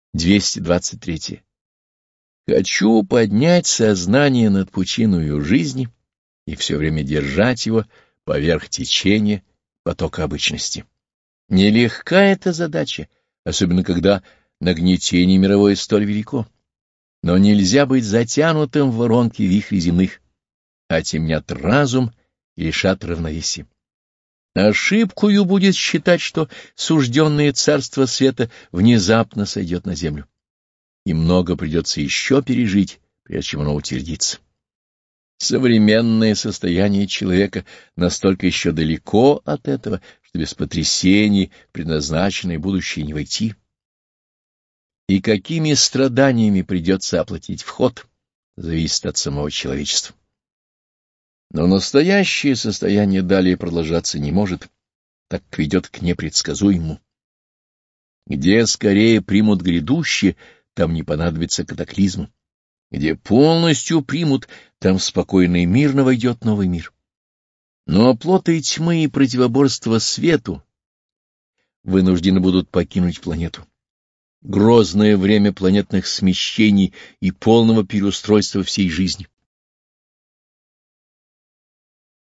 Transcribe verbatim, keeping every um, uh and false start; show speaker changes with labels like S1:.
S1: двести двадцать три. Хочу поднять сознание над пучиною жизни и все время держать его поверх течения потока обычности. Нелегка эта задача, особенно когда нагнетение мировое столь велико. Но нельзя быть затянутым в воронки вихрей земных, а темнят разум и лишат равновесия. Ошибкою будет считать, что сужденное царство света внезапно сойдет на землю. И много придется еще пережить, прежде чем оно утвердится. Современное состояние человека настолько еще далеко от этого, что без потрясений в предназначенное будущее не войти. И какими страданиями придется оплатить вход, зависит от самого человечества. Но настоящее состояние далее продолжаться не может, так как ведет к непредсказуемому. Где скорее примут грядущее, там не понадобится катаклизма. Где полностью примут, там спокойно и мирно войдет новый мир. Но оплоты тьмы и противоборства свету вынуждены будут покинуть планету. Грозное время планетных смещений и полного переустройства всей жизни.